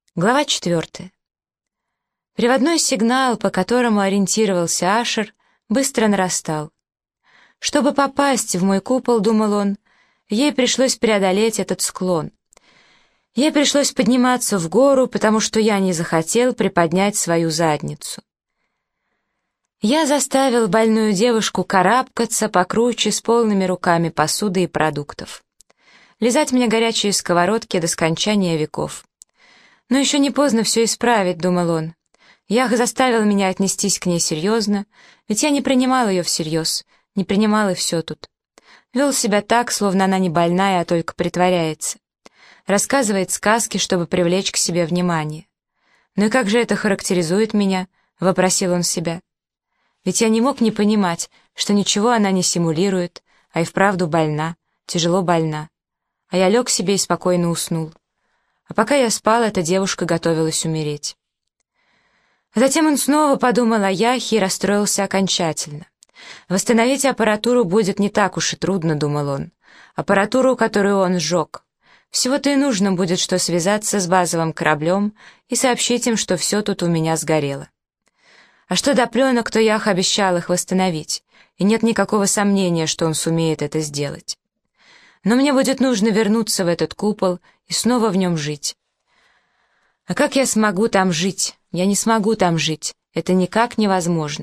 Глава 4. Приводной сигнал, по которому ориентировался Ашер, быстро нарастал. Чтобы попасть в мой купол, думал он, ей пришлось преодолеть этот склон. Ей пришлось подниматься в гору, потому что я не захотел приподнять свою задницу. Я заставил больную девушку карабкаться покруче с полными руками посуды и продуктов. Лизать мне горячие сковородки до скончания веков. Но еще не поздно все исправить, думал он. Ях заставил меня отнестись к ней серьезно, ведь я не принимал ее всерьез, не принимал и все тут. Вел себя так, словно она не больная, а только притворяется. Рассказывает сказки, чтобы привлечь к себе внимание. «Ну и как же это характеризует меня?» — вопросил он себя. Ведь я не мог не понимать, что ничего она не симулирует, а и вправду больна, тяжело больна. А я лег себе и спокойно уснул. А пока я спал, эта девушка готовилась умереть. Затем он снова подумал о Яхе и расстроился окончательно. Восстановить аппаратуру будет не так уж и трудно, думал он. Аппаратуру, которую он сжег. Всего-то и нужно будет, что связаться с базовым кораблем и сообщить им, что все тут у меня сгорело. А что до пленок, то Ях обещал их восстановить, и нет никакого сомнения, что он сумеет это сделать. Но мне будет нужно вернуться в этот купол и снова в нем жить. А как я смогу там жить? Я не смогу там жить. Это никак невозможно.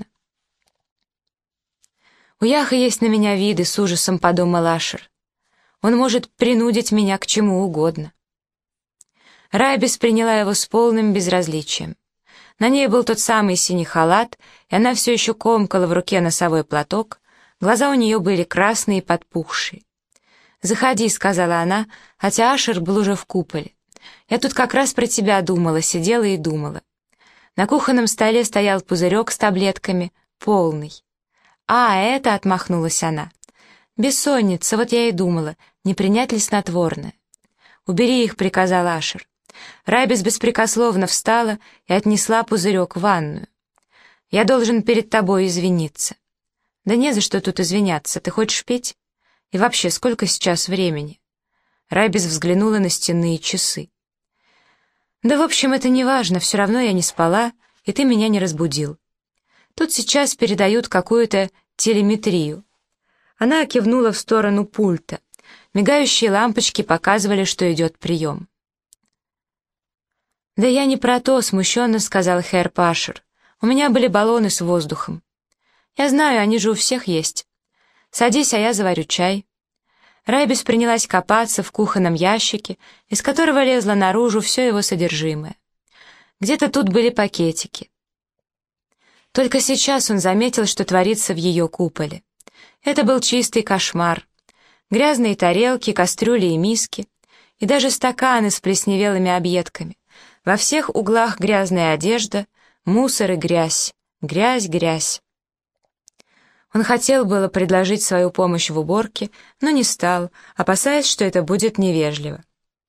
У Яха есть на меня виды, с ужасом подумал Ашер. Он может принудить меня к чему угодно. Райбис приняла его с полным безразличием. На ней был тот самый синий халат, и она все еще комкала в руке носовой платок, глаза у нее были красные и подпухшие. «Заходи», — сказала она, хотя Ашер был уже в куполе. «Я тут как раз про тебя думала, сидела и думала». На кухонном столе стоял пузырек с таблетками, полный. «А, это», — отмахнулась она. «Бессонница, вот я и думала, не принять ли снотворное?» «Убери их», — приказал Ашер. Райбис беспрекословно встала и отнесла пузырек в ванную. «Я должен перед тобой извиниться». «Да не за что тут извиняться, ты хочешь пить? И вообще, сколько сейчас времени?» Райбис взглянула на стенные часы. «Да, в общем, это не важно, все равно я не спала, и ты меня не разбудил. Тут сейчас передают какую-то телеметрию». Она кивнула в сторону пульта. Мигающие лампочки показывали, что идет прием. «Да я не про то», — смущенно сказал Хэр Пашер. «У меня были баллоны с воздухом». «Я знаю, они же у всех есть. Садись, а я заварю чай». Райбис принялась копаться в кухонном ящике, из которого лезло наружу все его содержимое. Где-то тут были пакетики. Только сейчас он заметил, что творится в ее куполе. Это был чистый кошмар. Грязные тарелки, кастрюли и миски, и даже стаканы с плесневелыми объедками. Во всех углах грязная одежда, мусор и грязь. Грязь, грязь. Он хотел было предложить свою помощь в уборке, но не стал, опасаясь, что это будет невежливо.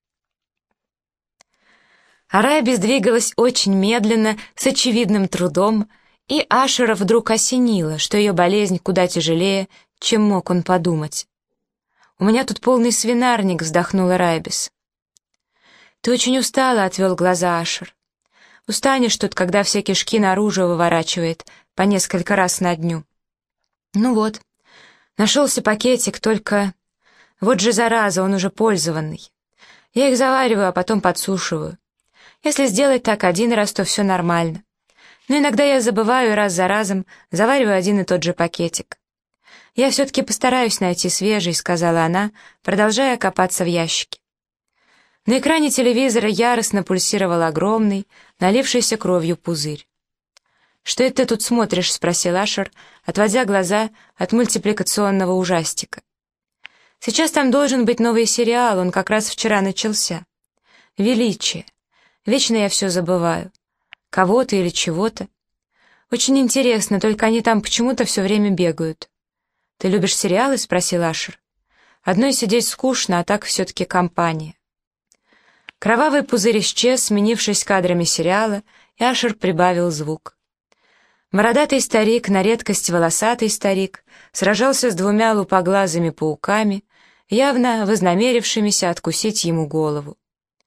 Райбис двигалась очень медленно, с очевидным трудом, и Ашера вдруг осенило, что ее болезнь куда тяжелее, чем мог он подумать. «У меня тут полный свинарник», — вздохнула Райбис. «Ты очень устала», — отвел глаза Ашер. «Устанешь тут, когда все кишки наружу выворачивает по несколько раз на дню». «Ну вот, нашелся пакетик, только... Вот же зараза, он уже пользованный. Я их завариваю, а потом подсушиваю. Если сделать так один раз, то все нормально. Но иногда я забываю и раз за разом завариваю один и тот же пакетик. Я все-таки постараюсь найти свежий», — сказала она, продолжая копаться в ящике. На экране телевизора яростно пульсировал огромный, налившийся кровью пузырь. «Что это ты тут смотришь?» — спросил Ашер, отводя глаза от мультипликационного ужастика. «Сейчас там должен быть новый сериал, он как раз вчера начался. Величие. Вечно я все забываю. Кого-то или чего-то. Очень интересно, только они там почему-то все время бегают». «Ты любишь сериалы?» — спросил Ашер. «Одной сидеть скучно, а так все-таки компания». Кровавый пузырь исчез, сменившись кадрами сериала, и Ашер прибавил звук. Бородатый старик, на редкость волосатый старик, сражался с двумя лупоглазыми пауками, явно вознамерившимися откусить ему голову.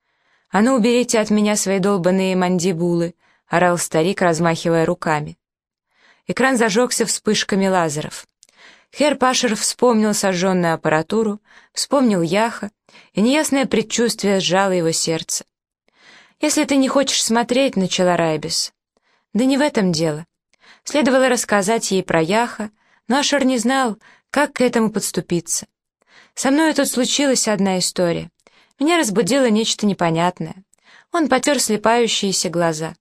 «А ну, уберите от меня свои долбаные мандибулы!» — орал старик, размахивая руками. Экран зажегся вспышками лазеров. Херр Пашер вспомнил сожженную аппаратуру, вспомнил Яха, и неясное предчувствие сжало его сердце. «Если ты не хочешь смотреть», — начала Райбис. «Да не в этом дело. Следовало рассказать ей про Яха, но Ашер не знал, как к этому подступиться. Со мной тут случилась одна история. Меня разбудило нечто непонятное. Он потер слепающиеся глаза.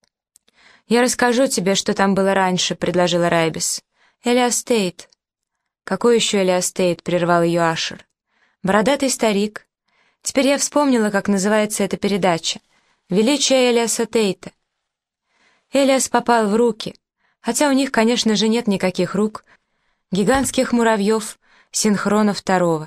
«Я расскажу тебе, что там было раньше», — предложила Райбис. «Элиас Тейт». «Какой еще Элиас Тейт?» — прервал ее Ашер. «Бородатый старик. Теперь я вспомнила, как называется эта передача. «Величие Элиаса Тейта». Элиас попал в руки, хотя у них, конечно же, нет никаких рук, гигантских муравьев синхрона второго.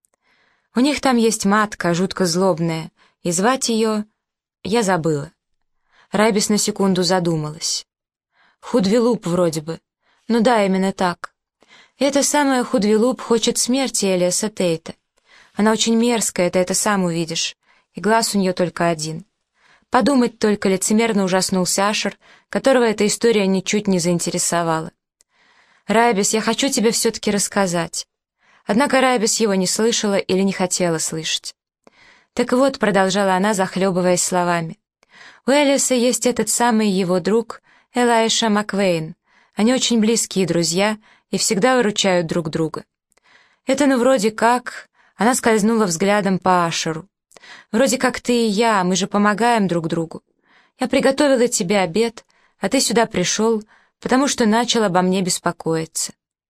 У них там есть матка, жутко злобная, и звать ее... Я забыла. Райбис на секунду задумалась. Худвилуп вроде бы. Ну да, именно так. Эта самая Худвилуп хочет смерти Элиаса Тейта. Она очень мерзкая, ты это сам увидишь, и глаз у нее только один. Подумать только, лицемерно ужаснулся Ашер, которого эта история ничуть не заинтересовала. «Райбис, я хочу тебе все-таки рассказать». Однако Райбис его не слышала или не хотела слышать. «Так вот», — продолжала она, захлебываясь словами, «у Элиаса есть этот самый его друг Элайша Маквейн. Они очень близкие друзья и всегда выручают друг друга. Это ну вроде как...» Она скользнула взглядом по Ашеру. «Вроде как ты и я, мы же помогаем друг другу. Я приготовила тебе обед, а ты сюда пришел, потому что начал обо мне беспокоиться».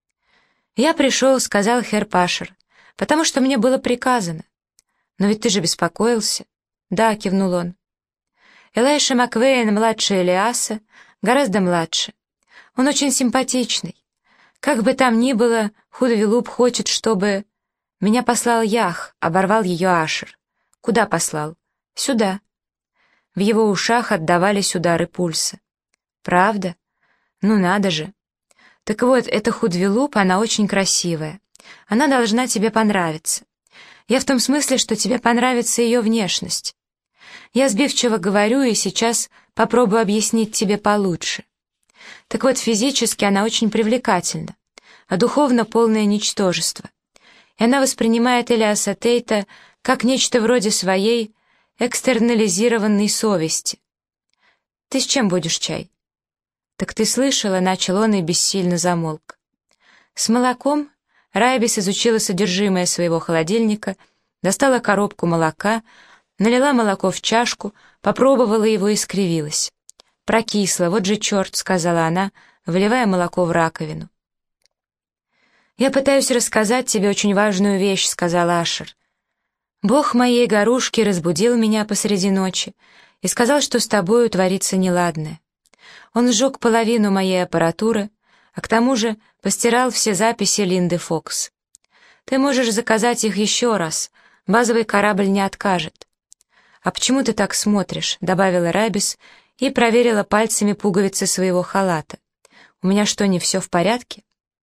«Я пришел», — сказал Херр Пашер, «потому что мне было приказано». «Но ведь ты же беспокоился». «Да», — кивнул он. Элайша Маквейн младше Элиаса, гораздо младше. Он очень симпатичный. Как бы там ни было, Худвилуп хочет, чтобы... «Меня послал Ях», — оборвал ее Ашер. «Куда послал?» «Сюда». В его ушах отдавались удары пульса. «Правда? Ну надо же. Так вот, эта Худвилуп, она очень красивая. Она должна тебе понравиться. Я в том смысле, что тебе понравится ее внешность. Я сбивчиво говорю и сейчас попробую объяснить тебе получше. Так вот, физически она очень привлекательна, а духовно полное ничтожество. И она воспринимает Элиаса Тейта как нечто вроде своей экстернализированной совести. «Ты с чем будешь чай?» «Так ты слышала», — начал он и бессильно замолк. С молоком Райбис изучила содержимое своего холодильника, достала коробку молока, налила молоко в чашку, попробовала его и скривилась. «Прокисло, вот же черт», — сказала она, выливая молоко в раковину. «Я пытаюсь рассказать тебе очень важную вещь», — сказал Ашер. «Бог моей горушки разбудил меня посреди ночи и сказал, что с тобою творится неладное. Он сжег половину моей аппаратуры, а к тому же постирал все записи Линды Фокс. Ты можешь заказать их еще раз, базовый корабль не откажет». «А почему ты так смотришь?» — добавила Райбис и проверила пальцами пуговицы своего халата. «У меня что, не все в порядке?»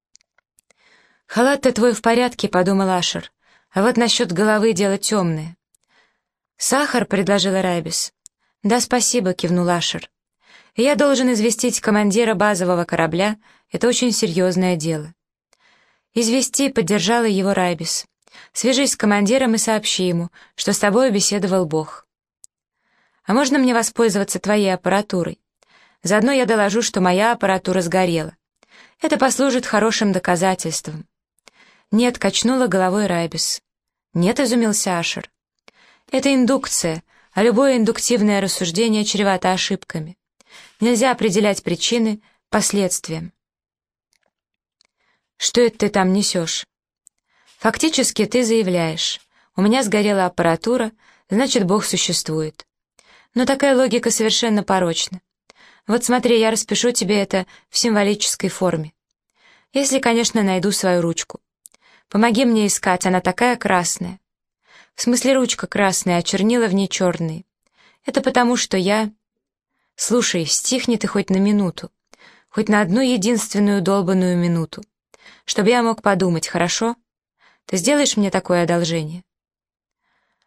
«Халат-то твой в порядке», — подумал Ашер, «а вот насчет головы дело темное». «Сахар?» — предложила Райбис. «Да, спасибо», — кивнул Ашер. «Я должен известить командира базового корабля, это очень серьезное дело». «Извести», — поддержала его Райбис. «Свяжись с командиром и сообщи ему, что с тобой беседовал Бог». «А можно мне воспользоваться твоей аппаратурой? Заодно я доложу, что моя аппаратура сгорела. Это послужит хорошим доказательством». «Нет», — качнула головой Райбис. «Нет», — изумился Ашер. «Это индукция, а любое индуктивное рассуждение чревато ошибками. Нельзя определять причины последствиям». «Что это ты там несешь?» «Фактически ты заявляешь, у меня сгорела аппаратура, значит, Бог существует. Но такая логика совершенно порочна. Вот смотри, я распишу тебе это в символической форме. Если, конечно, найду свою ручку. Помоги мне искать, она такая красная. В смысле, ручка красная, а чернила в ней черные. Это потому, что я... Слушай, стихни ты хоть на минуту. Хоть на одну единственную долбаную минуту. Чтобы я мог подумать, хорошо? Ты сделаешь мне такое одолжение?»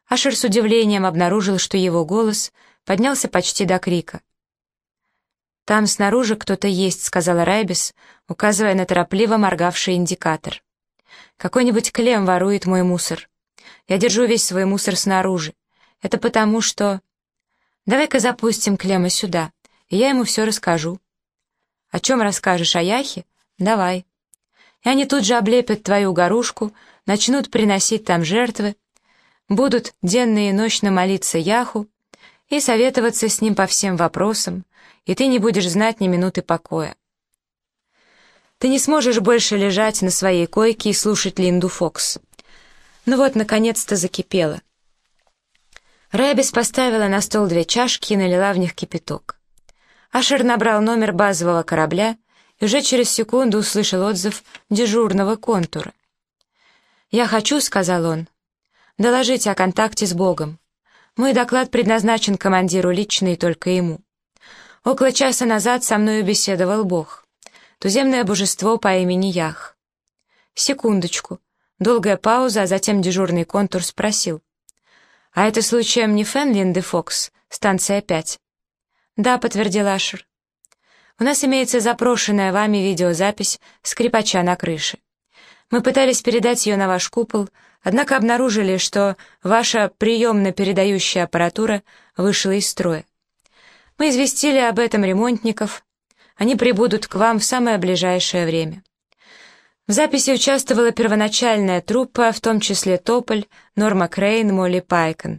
Ашер с удивлением обнаружил, что его голос поднялся почти до крика. «Там снаружи кто-то есть», — сказала Райбис, указывая на торопливо моргавший индикатор. «Какой-нибудь Клем ворует мой мусор. Я держу весь свой мусор снаружи. Это потому, что...» «Давай-ка запустим Клема сюда, и я ему все расскажу». «О чем расскажешь, о Яхе? Давай». И они тут же облепят твою горушку, начнут приносить там жертвы, будут денно и ночно молиться Яху и советоваться с ним по всем вопросам, и ты не будешь знать ни минуты покоя. Ты не сможешь больше лежать на своей койке и слушать Линду Фокс. Ну вот, наконец-то закипело. Райбис поставила на стол 2 чашки и налила в них кипяток. Ашер набрал номер базового корабля и уже через секунду услышал отзыв дежурного контура. «Я хочу», — сказал он, — «доложить о контакте с Богом. Мой доклад предназначен командиру лично и только ему. Около часа назад со мною беседовал Бог, туземное божество по имени Ях». «Секундочку». Долгая пауза, а затем дежурный контур спросил. «А это случаем не Фенлинды Фокс, станция 5?» «Да», — подтвердил Ашер. «У нас имеется запрошенная вами видеозапись скрипача на крыше. Мы пытались передать ее на ваш купол, однако обнаружили, что ваша приемно-передающая аппаратура вышла из строя. Мы известили об этом ремонтников. Они прибудут к вам в самое ближайшее время». В записи участвовала первоначальная труппа, в том числе Тополь, Норма Крейн, Молли Пайкон.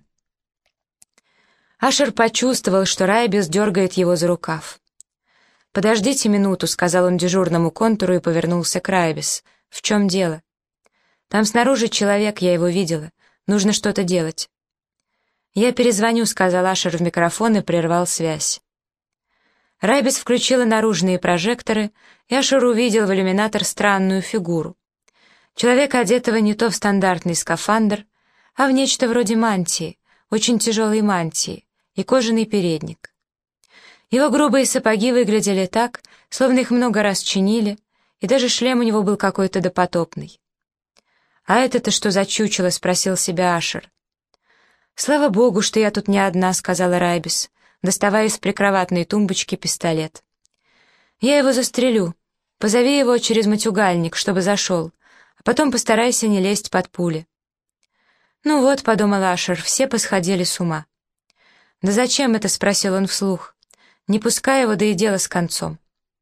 Ашер почувствовал, что Райбис дергает его за рукав. «Подождите минуту», — сказал он дежурному контуру и повернулся к Райбис. «В чем дело?» «Там снаружи человек, я его видела. Нужно что-то делать». «Я перезвоню», — сказал Ашер в микрофон и прервал связь. Райбис включила наружные прожекторы, и Ашер увидел в иллюминатор странную фигуру. Человека, одетого не то в стандартный скафандр, а в нечто вроде мантии, очень тяжелой мантии, и кожаный передник. Его грубые сапоги выглядели так, словно их много раз чинили, и даже шлем у него был какой-то допотопный. «А это-то что за чучело?» — спросил себя Ашер. «Слава богу, что я тут не одна», — сказала Райбис, доставая из прикроватной тумбочки пистолет. «Я его застрелю. Позови его через матюгальник, чтобы зашел, а потом постарайся не лезть под пули». «Ну вот», — подумал Ашер, — все посходили с ума. «Да зачем это?» — спросил он вслух. «Не пускай его, да и дело с концом».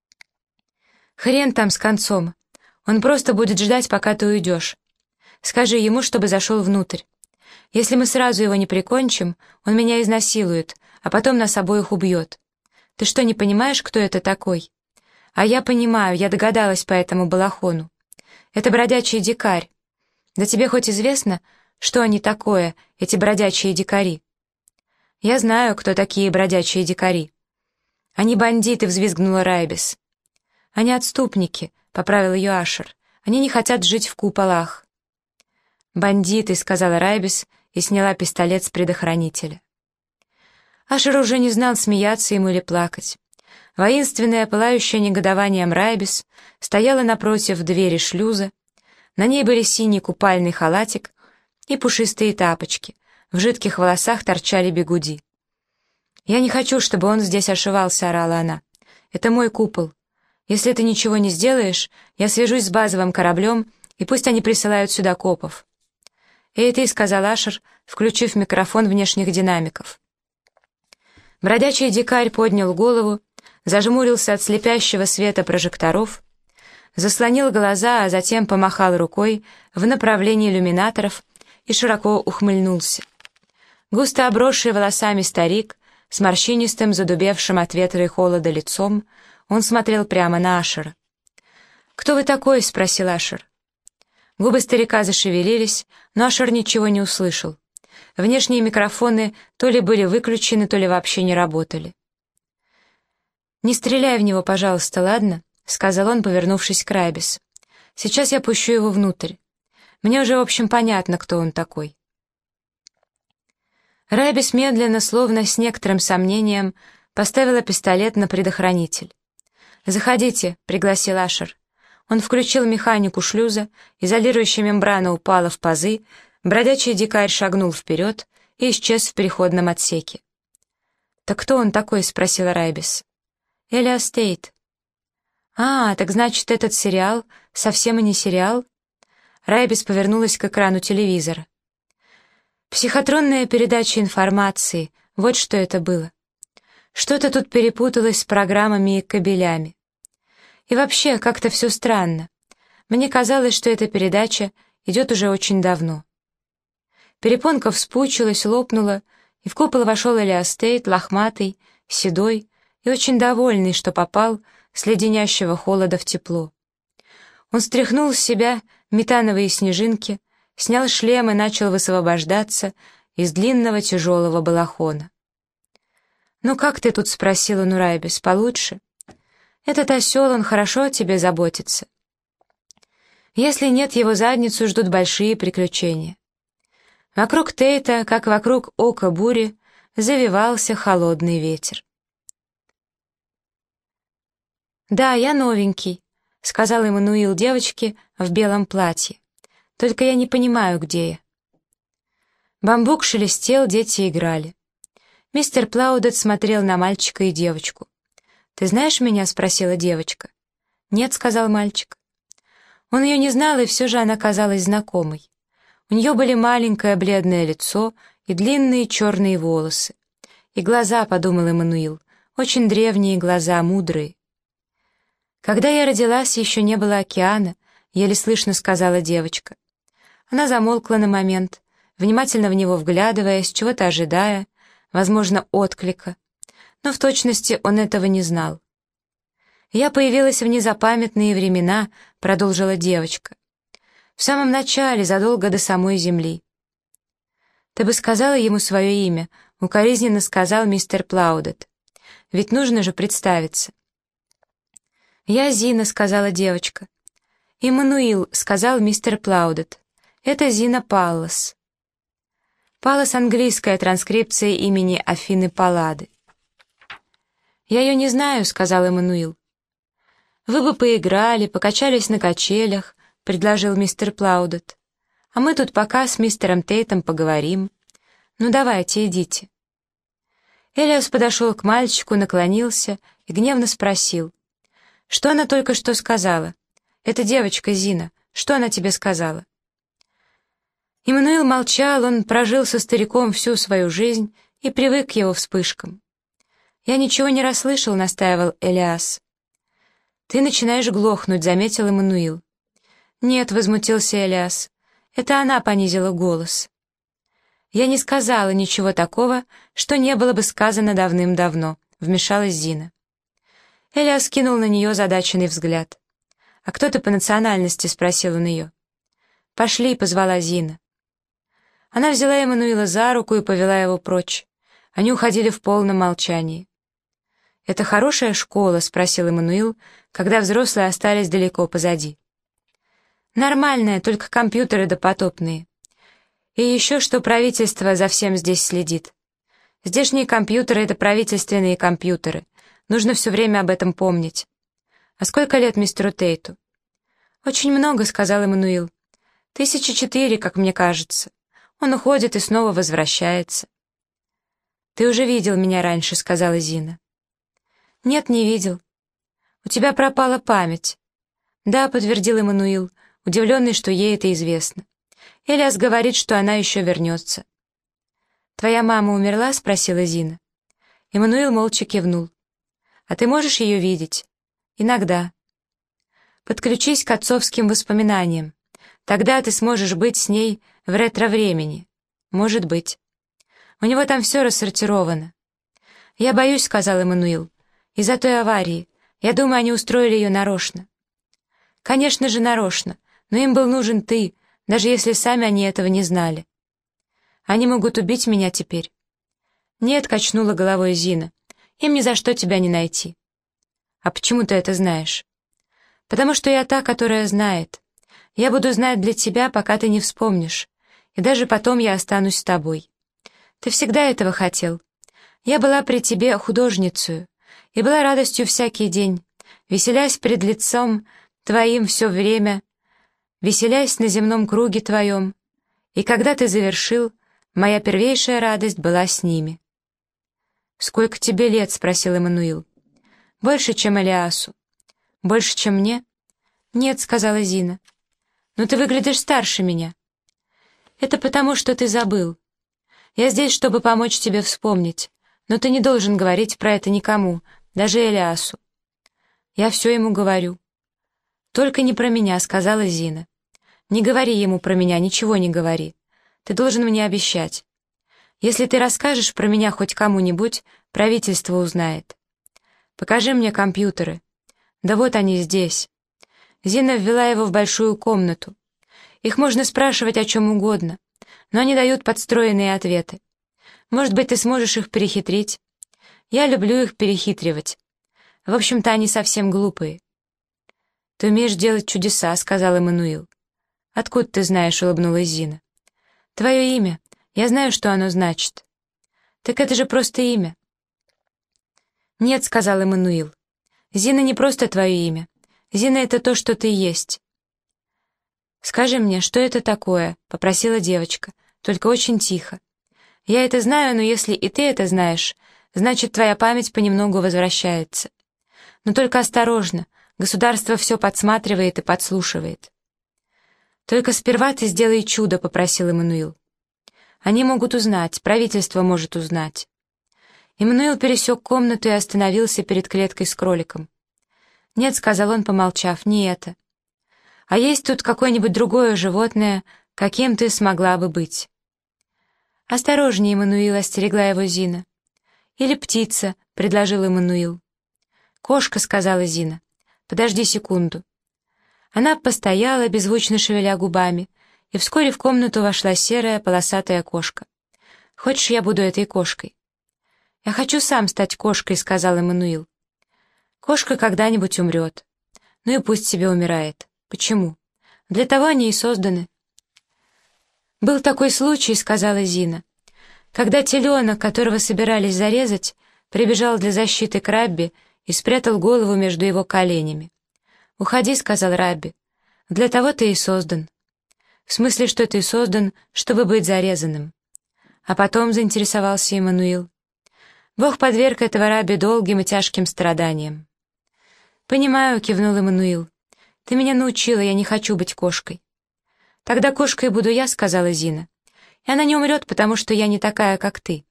«Хрен там с концом. Он просто будет ждать, пока ты уйдешь. Скажи ему, чтобы зашел внутрь. Если мы сразу его не прикончим, он меня изнасилует, а потом нас обоих убьет. Ты что, не понимаешь, кто это такой?» «А я понимаю, я догадалась по этому балахону. Это бродячий дикарь. Да тебе хоть известно, что они такое, эти бродячие дикари?» «Я знаю, кто такие бродячие дикари». «Они бандиты», — взвизгнула Райбис. «Они отступники», — поправил ее Ашер. «Они не хотят жить в куполах». «Бандиты», — сказала Райбис и сняла пистолет с предохранителя. Ашер уже не знал, смеяться ему или плакать. Воинственная, пылающая негодованием Райбис стояла напротив двери шлюза. На ней были синий купальный халатик и пушистые тапочки. В жидких волосах торчали бигуди. «Я не хочу, чтобы он здесь ошивался», — орала она. «Это мой купол. Если ты ничего не сделаешь, я свяжусь с базовым кораблем, и пусть они присылают сюда копов». «Эй, ты», — сказал Ашер, включив микрофон внешних динамиков. Бродячий дикарь поднял голову, зажмурился от слепящего света прожекторов, заслонил глаза, а затем помахал рукой в направлении иллюминаторов и широко ухмыльнулся. Густо обросший волосами старик, с морщинистым, задубевшим от ветра и холода лицом, он смотрел прямо на Ашера. «Кто вы такой?» — спросил Ашер. Губы старика зашевелились, но Ашер ничего не услышал. Внешние микрофоны то ли были выключены, то ли вообще не работали. «Не стреляй в него, пожалуйста, ладно?» — сказал он, повернувшись к Райбис. «Сейчас я пущу его внутрь. Мне уже, в общем, понятно, кто он такой». Райбис медленно, словно с некоторым сомнением, поставила пистолет на предохранитель. «Заходите», — пригласил Ашер. Он включил механику шлюза, изолирующая мембрана упала в пазы, бродячий дикарь шагнул вперед и исчез в переходном отсеке. «Так кто он такой?» — спросила Райбис. «Элиас Тейт». «А, так значит, этот сериал совсем и не сериал?» Райбис повернулась к экрану телевизора. Психотронная передача информации, вот что это было. Что-то тут перепуталось с программами и кабелями. И вообще, как-то все странно. Мне казалось, что эта передача идет уже очень давно. Перепонка вспучилась, лопнула, и в купол вошел Элиас Тейт, лохматый, седой и очень довольный, что попал с леденящего холода в тепло. Он стряхнул с себя метановые снежинки, снял шлем и начал высвобождаться из длинного тяжелого балахона. «Ну как ты тут?» — спросил он у Райбис. «Получше? Этот осел, он хорошо о тебе заботится. Если нет, его задницу ждут большие приключения». Вокруг Тейта, как вокруг ока бури, завивался холодный ветер. «Да, я новенький», — сказал Эммануил девочке в белом платье. «Только я не понимаю, где я». Бамбук шелестел, дети играли. Мистер Плаудет смотрел на мальчика и девочку. «Ты знаешь меня?» — спросила девочка. «Нет», — сказал мальчик. Он ее не знал, и все же она казалась знакомой. У нее были маленькое бледное лицо и длинные черные волосы. И глаза, — подумал Эммануил, — очень древние глаза, мудрые. «Когда я родилась, еще не было океана», — еле слышно сказала девочка. Она замолкла на момент, внимательно в него вглядываясь, чего-то ожидая, возможно, отклика, но в точности он этого не знал. «Я появилась в незапамятные времена», — продолжила девочка. «В самом начале, задолго до самой земли». «Ты бы сказала ему свое имя», — укоризненно сказал мистер Плаудет. «Ведь нужно же представиться». «Я Зина», — сказала девочка. «Иммануил», — сказал мистер Плаудет. «Это Зина Паллас». Паллас — английская транскрипция имени Афины Паллады. «Я ее не знаю», — сказал Эммануил. «Вы бы поиграли, покачались на качелях», — предложил мистер Плаудет. «А мы тут пока с мистером Тейтом поговорим. Ну давайте, идите». Элиас подошел к мальчику, наклонился и гневно спросил. «Что она только что сказала? Это девочка Зина. Что она тебе сказала?» Иммануил молчал, он прожил со стариком всю свою жизнь и привык к его вспышкам. «Я ничего не расслышал», — настаивал Элиас. «Ты начинаешь глохнуть», — заметил Эммануил. «Нет», — возмутился Элиас, — «это она понизила голос». «Я не сказала ничего такого, что не было бы сказано давным-давно», — вмешалась Зина. Элиас кинул на нее задаченный взгляд. «А кто ты по национальности?» — спросил он ее. «Пошли», — позвала Зина. Она взяла Эммануила за руку и повела его прочь. Они уходили в полном молчании. «Это хорошая школа?» — спросил Эммануил, когда взрослые остались далеко позади. «Нормальная, только компьютеры допотопные. И еще что правительство за всем здесь следит. Здешние компьютеры — это правительственные компьютеры. Нужно все время об этом помнить. А сколько лет мистеру Тейту?» «Очень много», — сказал Эммануил. 1004, как мне кажется. Он уходит и снова возвращается». «Ты уже видел меня раньше», — сказала Зина. «Нет, не видел. У тебя пропала память». «Да», — подтвердил Эммануил, удивленный, что ей это известно. «Элиас говорит, что она еще вернется». «Твоя мама умерла?» — спросила Зина. Эммануил молча кивнул. «А ты можешь ее видеть?» «Иногда». «Подключись к отцовским воспоминаниям. Тогда ты сможешь быть с ней в ретро-времени». «Может быть. У него там все рассортировано». «Я боюсь», — сказал Эммануил, — «из-за той аварии. Я думаю, они устроили ее нарочно». «Конечно же, нарочно, но им был нужен ты, даже если сами они этого не знали». «Они могут убить меня теперь». «Нет», — качнула головой Зина, — «им ни за что тебя не найти». «А почему ты это знаешь?» «Потому что я та, которая знает. Я буду знать для тебя, пока ты не вспомнишь, и даже потом я останусь с тобой. Ты всегда этого хотел. Я была при тебе художницей, и была радостью всякий день, веселясь пред лицом твоим все время, веселясь на земном круге твоем, и когда ты завершил, Моя первейшая радость была с ними. «Сколько тебе лет?» — спросил Эммануил. «Больше, чем Элиасу». «Больше, чем мне?» «Нет», — сказала Зина. «Но ты выглядишь старше меня». «Это потому, что ты забыл. Я здесь, чтобы помочь тебе вспомнить, но ты не должен говорить про это никому, даже Элиасу». «Я все ему говорю». «Только не про меня», — сказала Зина. «Не говори ему про меня, ничего не говори. Ты должен мне обещать. Если ты расскажешь про меня хоть кому-нибудь, правительство узнает. Покажи мне компьютеры. Да вот они здесь». Зина ввела его в большую комнату. Их можно спрашивать о чем угодно, но они дают подстроенные ответы. Может быть, ты сможешь их перехитрить? Я люблю их перехитривать. В общем-то, они совсем глупые. «Ты умеешь делать чудеса», — сказал Эммануил. «Откуда ты знаешь?» — улыбнулась Зина. «Твое имя. Я знаю, что оно значит». «Так это же просто имя». «Нет», — сказал Эммануил. «Зина не просто твое имя. Зина — это то, что ты есть». «Скажи мне, что это такое?» — попросила девочка, только очень тихо. «Я это знаю, но если и ты это знаешь, значит, твоя память понемногу возвращается. Но только осторожно, государство все подсматривает и подслушивает». «Только сперва ты сделай чудо», — попросил Эммануил. «Они могут узнать, правительство может узнать». Эммануил пересек комнату и остановился перед клеткой с кроликом. «Нет», — сказал он, помолчав, — «не это. А есть тут какое-нибудь другое животное, каким ты смогла бы быть?» «Осторожнее, Эммануил», — остерегла его Зина. «Или птица», — предложил Эммануил. «Кошка», — сказала Зина. «Подожди секунду». Она постояла, беззвучно шевеля губами, и вскоре в комнату вошла серая полосатая кошка. «Хочешь, я буду этой кошкой?» «Я хочу сам стать кошкой», — сказал Эммануил. «Кошка когда-нибудь умрет. Ну и пусть себе умирает. Почему? Для того они и созданы». «Был такой случай», — сказала Зина, «когда теленок, которого собирались зарезать, прибежал для защиты к Рабби и спрятал голову между его коленями. «Уходи», — сказал Рабби, — «для того ты и создан». «В смысле, что ты создан, чтобы быть зарезанным?» А потом заинтересовался Эммануил. Бог подверг этого Рабби долгим и тяжким страданиям. «Понимаю», — кивнул Эммануил. «Ты меня научила, я не хочу быть кошкой». «Тогда кошкой буду я», — сказала Зина. «И она не умрет, потому что я не такая, как ты».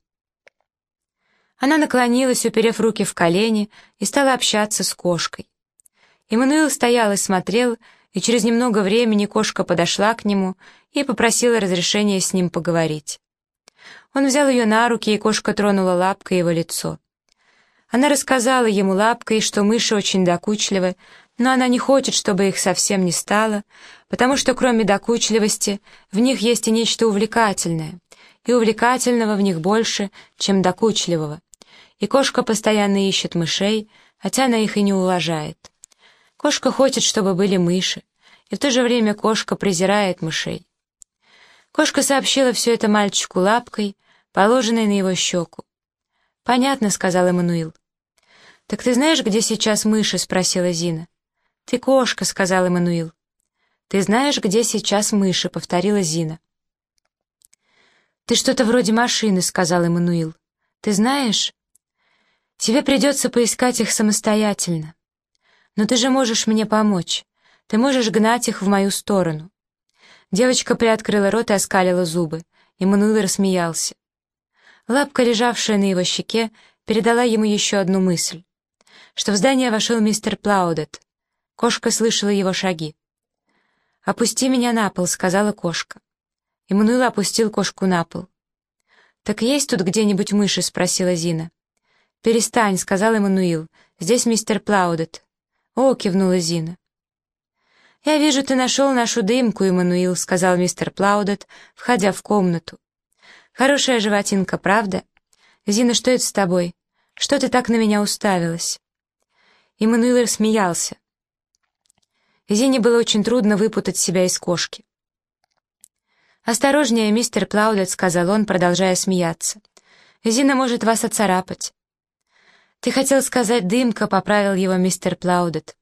Она наклонилась, уперев руки в колени, и стала общаться с кошкой. Эммануил стоял и смотрел, и через немного времени кошка подошла к нему и попросила разрешения с ним поговорить. Он взял ее на руки, и кошка тронула лапкой его лицо. Она рассказала ему лапкой, что мыши очень докучливы, но она не хочет, чтобы их совсем не стало, потому что кроме докучливости в них есть и нечто увлекательное, и увлекательного в них больше, чем докучливого. И кошка постоянно ищет мышей, хотя она их и не уважает. Кошка хочет, чтобы были мыши, и в то же время кошка презирает мышей. Кошка сообщила все это мальчику лапкой, положенной на его щеку. «Понятно», — сказал Эммануил. «Так ты знаешь, где сейчас мыши?» — спросила Зина. «Ты кошка», — сказал Эммануил. «Ты знаешь, где сейчас мыши?» — повторила Зина. «Ты что-то вроде машины», — сказал Эммануил. «Ты знаешь? Тебе придется поискать их самостоятельно. Но ты же можешь мне помочь. Ты можешь гнать их в мою сторону». Девочка приоткрыла рот и оскалила зубы. Эммануил рассмеялся. Лапка, лежавшая на его щеке, передала ему еще одну мысль, что в здание вошел мистер Плаудет. Кошка слышала его шаги. «Опусти меня на пол», — сказала кошка. Эммануил опустил кошку на пол. «Так есть тут где-нибудь мыши?» — спросила Зина. «Перестань», — сказал Эммануил. «Здесь мистер Плаудет». «О», — кивнула Зина. «Я вижу, ты нашел нашу дымку, Эммануил», — сказал мистер Плаудет, входя в комнату. «Хорошая животинка, правда? Зина, что это с тобой? Что ты так на меня уставилась?» Эммануил рассмеялся. Зине было очень трудно выпутать себя из кошки. «Осторожнее, мистер Плаудет», — сказал он, продолжая смеяться. «Зина может вас оцарапать». «Ты хотел сказать дымка», — поправил его мистер Плаудет.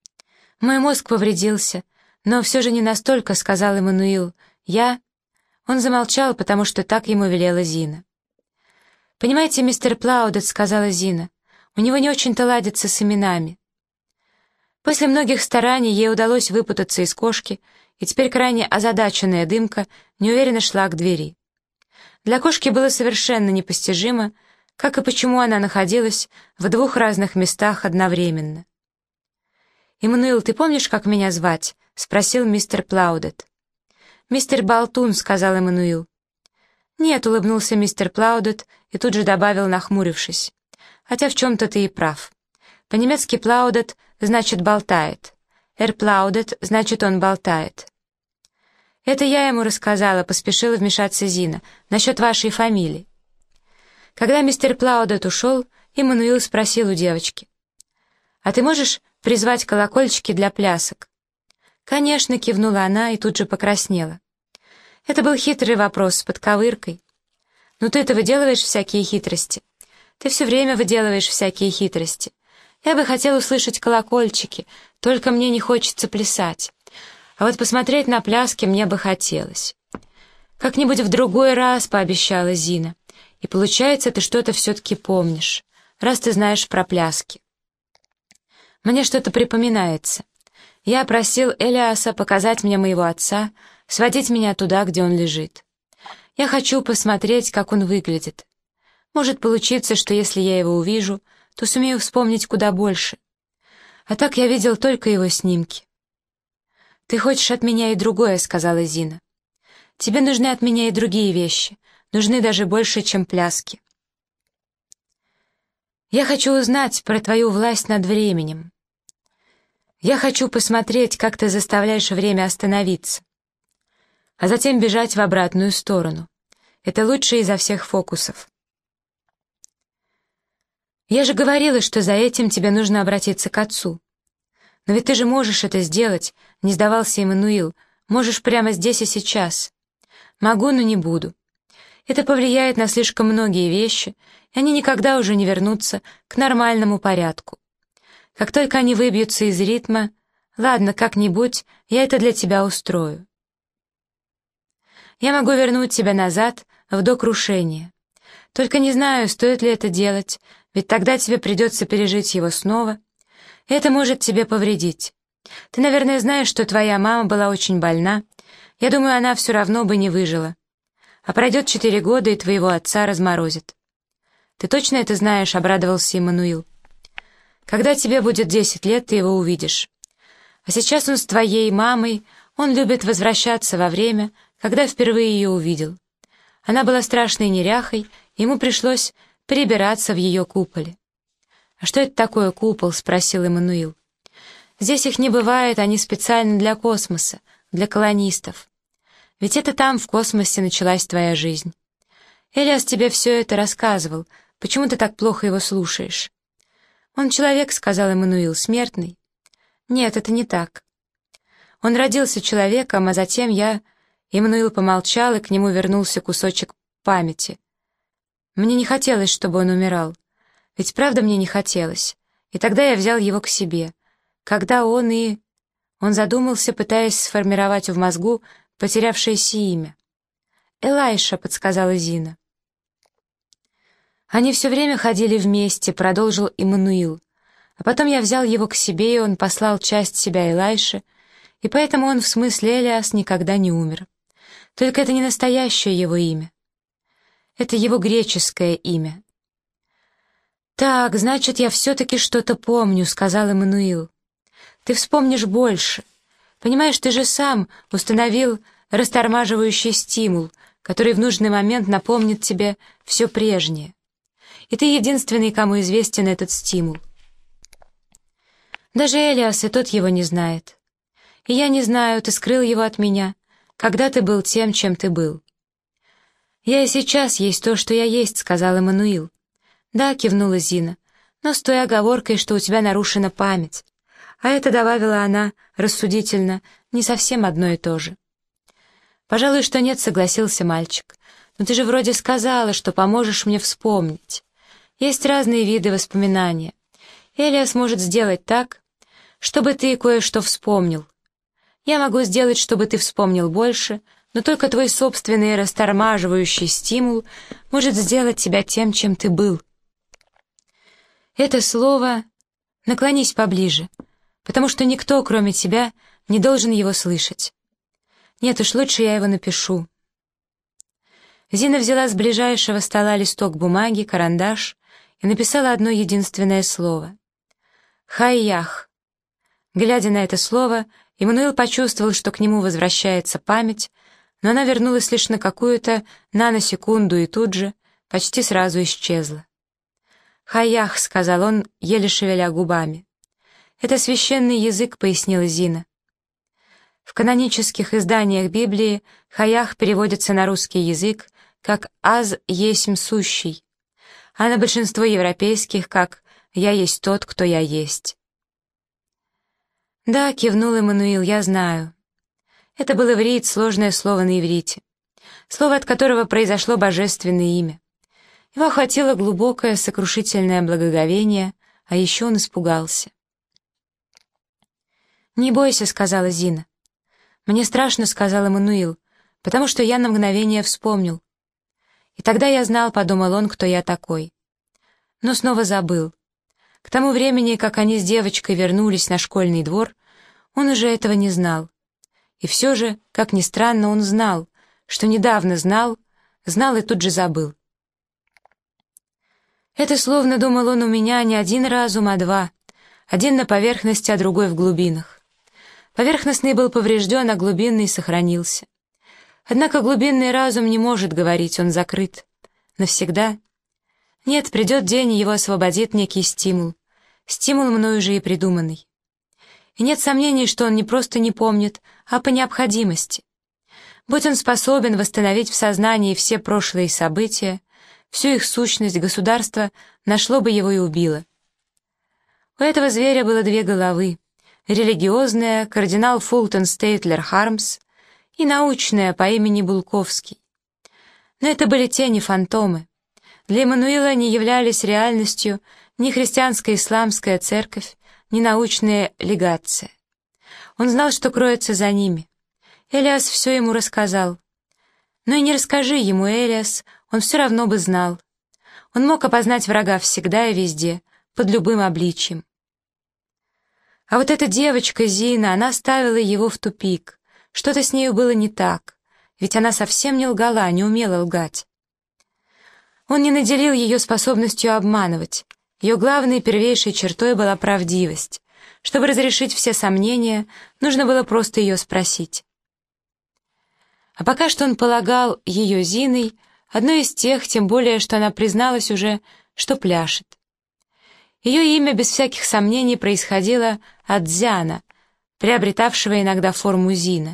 «Мой мозг повредился, но все же не настолько», — сказал Эммануил. «Я...» Он замолчал, потому что так ему велела Зина. «Понимаете, мистер Плаудет, — сказала Зина, — у него не очень-то ладится с именами». После многих стараний ей удалось выпутаться из кошки, и теперь крайне озадаченная Дымка неуверенно шла к двери. Для кошки было совершенно непостижимо, как и почему она находилась в двух разных местах одновременно. «Эммануил, ты помнишь, как меня звать?» — спросил мистер Плаудет. «Мистер Болтун», — сказал Эммануил. «Нет», — улыбнулся мистер Плаудет и тут же добавил, нахмурившись. «Хотя в чем-то ты и прав. По-немецки «плаудет» значит «болтает». «Плаудет» значит «он болтает». «Это я ему рассказала», — поспешила вмешаться Зина, «насчет вашей фамилии». Когда мистер Плаудет ушел, Эммануил спросил у девочки: «А ты можешь призвать колокольчики для плясок?» «Конечно», — кивнула она и тут же покраснела. Это был хитрый вопрос с подковыркой. «Ну ты-то выделываешь всякие хитрости. Ты все время выделываешь всякие хитрости. Я бы хотел услышать колокольчики, только мне не хочется плясать. А вот посмотреть на пляски мне бы хотелось». «Как-нибудь в другой раз», — пообещала Зина. «И получается, ты что-то все-таки помнишь, раз ты знаешь про пляски». «Мне что-то припоминается. Я просил Элиаса показать мне моего отца, сводить меня туда, где он лежит. Я хочу посмотреть, как он выглядит. Может получиться, что если я его увижу, то сумею вспомнить куда больше. А так я видел только его снимки». «Ты хочешь от меня и другое», — сказала Зина. «Тебе нужны от меня и другие вещи, нужны даже больше, чем пляски. Я хочу узнать про твою власть над временем. Я хочу посмотреть, как ты заставляешь время остановиться, а затем бежать в обратную сторону. Это лучший изо всех фокусов. Я же говорила, что за этим тебе нужно обратиться к отцу. Но ведь ты же можешь это сделать, — не сдавался Эммануил, — можешь прямо здесь и сейчас». «Могу, но не буду. Это повлияет на слишком многие вещи, и они никогда уже не вернутся к нормальному порядку. Как только они выбьются из ритма, ладно, как-нибудь я это для тебя устрою. Я могу вернуть тебя назад до крушения. Только не знаю, стоит ли это делать, ведь тогда тебе придется пережить его снова. Это может тебе повредить. Ты, наверное, знаешь, что твоя мама была очень больна. Я думаю, она все равно бы не выжила. А пройдет 4 года, и твоего отца разморозит». «Ты точно это знаешь?» — обрадовался Эммануил. «Когда тебе будет 10 лет, ты его увидишь. А сейчас он с твоей мамой, он любит возвращаться во время, когда впервые ее увидел. Она была страшной неряхой, ему пришлось перебираться в ее куполе». «А что это такое купол?» — спросил Эммануил. «Здесь их не бывает, они специально для космоса, для колонистов. Ведь это там, в космосе, началась твоя жизнь. Элиас тебе все это рассказывал, почему ты так плохо его слушаешь?» «Он человек», — сказал Эммануил, — «смертный». «Нет, это не так. Он родился человеком, а затем я...» Эммануил помолчал, и к нему вернулся кусочек памяти. «Мне не хотелось, чтобы он умирал. Ведь правда мне не хотелось. И тогда я взял его к себе. Когда он и...» Он задумался, пытаясь сформировать в мозгу потерявшееся имя. «Элайша», — подсказала Зина. «Они все время ходили вместе», — продолжил Эммануил. «А потом я взял его к себе, и он послал часть себя Элайше, и поэтому он в смысле Элиас никогда не умер. Только это не настоящее его имя. Это его греческое имя». «Так, значит, я все-таки что-то помню», — сказал Эммануил. «Ты вспомнишь больше. Понимаешь, ты же сам установил растормаживающий стимул, который в нужный момент напомнит тебе все прежнее. И ты единственный, кому известен этот стимул. Даже Элиас и тот его не знает. И я не знаю, ты скрыл его от меня, когда ты был тем, чем ты был». «Я и сейчас есть то, что я есть», — сказал Эммануил. «Да», — кивнула Зина, — «но с той оговоркой, что у тебя нарушена память». А это, добавила она рассудительно, не совсем одно и то же. «Пожалуй, что нет», — согласился мальчик. «Но ты же вроде сказала, что поможешь мне вспомнить. Есть разные виды воспоминания. Элиас может сделать так, чтобы ты кое-что вспомнил. Я могу сделать, чтобы ты вспомнил больше, но только твой собственный растормаживающий стимул может сделать тебя тем, чем ты был. Это слово «наклонись поближе», потому что никто, кроме тебя, не должен его слышать. Нет уж, лучше я его напишу. Зина взяла с ближайшего стола листок бумаги, карандаш и написала одно единственное слово. «Хайях». Глядя на это слово, Эммануил почувствовал, что к нему возвращается память, но она вернулась лишь на какую-то наносекунду и тут же почти сразу исчезла. «Хайях», — сказал он, еле шевеля губами. «Это священный язык», — пояснила Зина. В канонических изданиях Библии «хаях» переводится на русский язык как «аз есмь сущий», а на большинство европейских как «я есть тот, кто я есть». «Да», — кивнул Эммануил, — «я знаю». Это был иврит, сложное слово на иврите, слово, от которого произошло божественное имя. Его охватило глубокое сокрушительное благоговение, а еще он испугался. «Не бойся», — сказала Зина. «Мне страшно», — сказал Эммануил, «потому что я на мгновение вспомнил. И тогда я знал», — подумал он, — «кто я такой». Но снова забыл. К тому времени, как они с девочкой вернулись на школьный двор, он уже этого не знал. И все же, как ни странно, он знал, что недавно знал и тут же забыл. Это словно, думал он, у меня не один разум, а два. Один на поверхности, а другой в глубинах. Поверхностный был поврежден, а глубинный сохранился. Однако глубинный разум не может говорить, он закрыт. Навсегда. Нет, придет день, и его освободит некий стимул. Стимул мною же и придуманный. И нет сомнений, что он не просто не помнит, а по необходимости. Будь он способен восстановить в сознании все прошлые события, всю их сущность, государство нашло бы его и убило. У этого зверя было две головы. Религиозная, кардинал Фултон Стейтлер Хармс, и научная по имени Булковский. Но это были тени, фантомы. Для Эммануила не являлись реальностью ни христианская исламская церковь, ни научная легация. Он знал, что кроется за ними. Элиас все ему рассказал. Но и не расскажи ему, Элиас, он все равно бы знал. Он мог опознать врага всегда и везде, под любым обличием. А вот эта девочка Зина, она ставила его в тупик. Что-то с нею было не так, ведь она совсем не лгала, не умела лгать. Он не наделил ее способностью обманывать. Ее главной и первейшей чертой была правдивость. Чтобы разрешить все сомнения, нужно было просто ее спросить. А пока что он полагал ее Зиной, одной из тех, тем более, что она призналась уже, что пляшет. Ее имя, без всяких сомнений, происходило от Зяна, приобретавшего иногда форму Зина.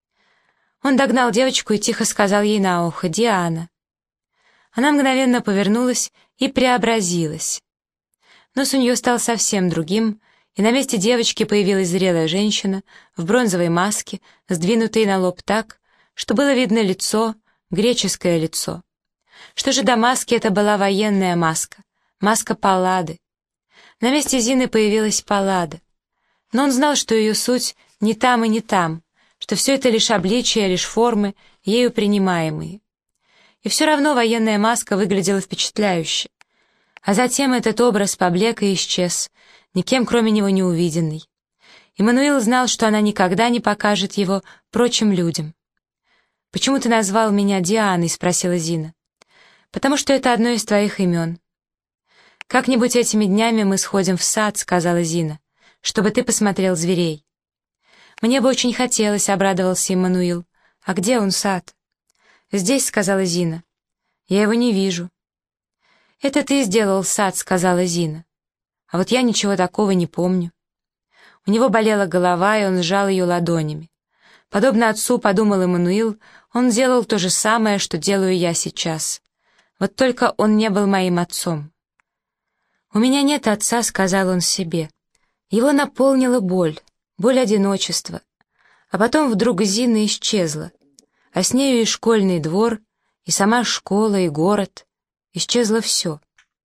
Он догнал девочку и тихо сказал ей на ухо: «Диана». Она мгновенно повернулась и преобразилась. Нос у нее стал совсем другим, и на месте девочки появилась зрелая женщина в бронзовой маске, сдвинутой на лоб так, что было видно лицо, греческое лицо. Что же до маски, это была военная маска, маска Паллады. На месте Зины появилась Паллада. Но он знал, что ее суть не там и не там, что все это лишь обличия, лишь формы, ею принимаемые. И все равно военная маска выглядела впечатляюще. А затем этот образ поблек и исчез, никем кроме него не увиденный. Эммануил знал, что она никогда не покажет его прочим людям. «Почему ты назвал меня Дианой?» — спросила Зина. «Потому что это одно из твоих имен». «Как-нибудь этими днями мы сходим в сад», — сказала Зина, «чтобы ты посмотрел зверей». «Мне бы очень хотелось», — обрадовался Эммануил. «А где он, сад?» «Здесь», — сказала Зина. «Я его не вижу». «Это ты сделал сад», — сказала Зина. «А вот я ничего такого не помню». У него болела голова, и он сжал ее ладонями. Подобно отцу, подумал Эммануил, он делал то же самое, что делаю я сейчас. Вот только он не был моим отцом. «У меня нет отца», — сказал он себе. Его наполнила боль одиночества. А потом вдруг Зина исчезла, а с нею и школьный двор, и сама школа, и город. Исчезло все.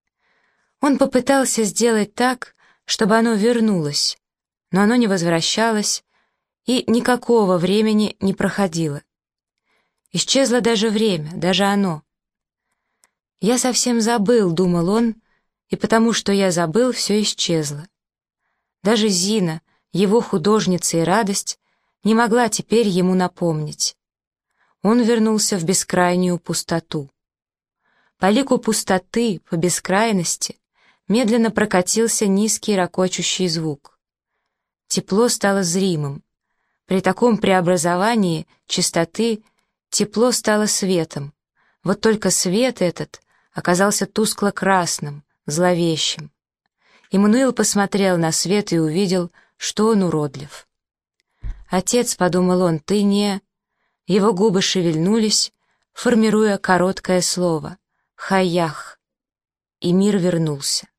Он попытался сделать так, чтобы оно вернулось, но оно не возвращалось, и никакого времени не проходило. Исчезло даже время, даже оно. «Я совсем забыл», — думал он, и потому что я забыл, все исчезло. Даже Зина, его художница и радость, не могла теперь ему напомнить. Он вернулся в бескрайнюю пустоту. По лику пустоты, по бескрайности, медленно прокатился низкий ракочущий звук. Тепло стало зримым. При таком преобразовании чистоты тепло стало светом. Вот только свет этот оказался тускло-красным, зловещим. Иммануил посмотрел на свет и увидел, что он уродлив. «Отец», — подумал он, — «ты не...» Его губы шевельнулись, формируя короткое слово «хаях», и мир вернулся.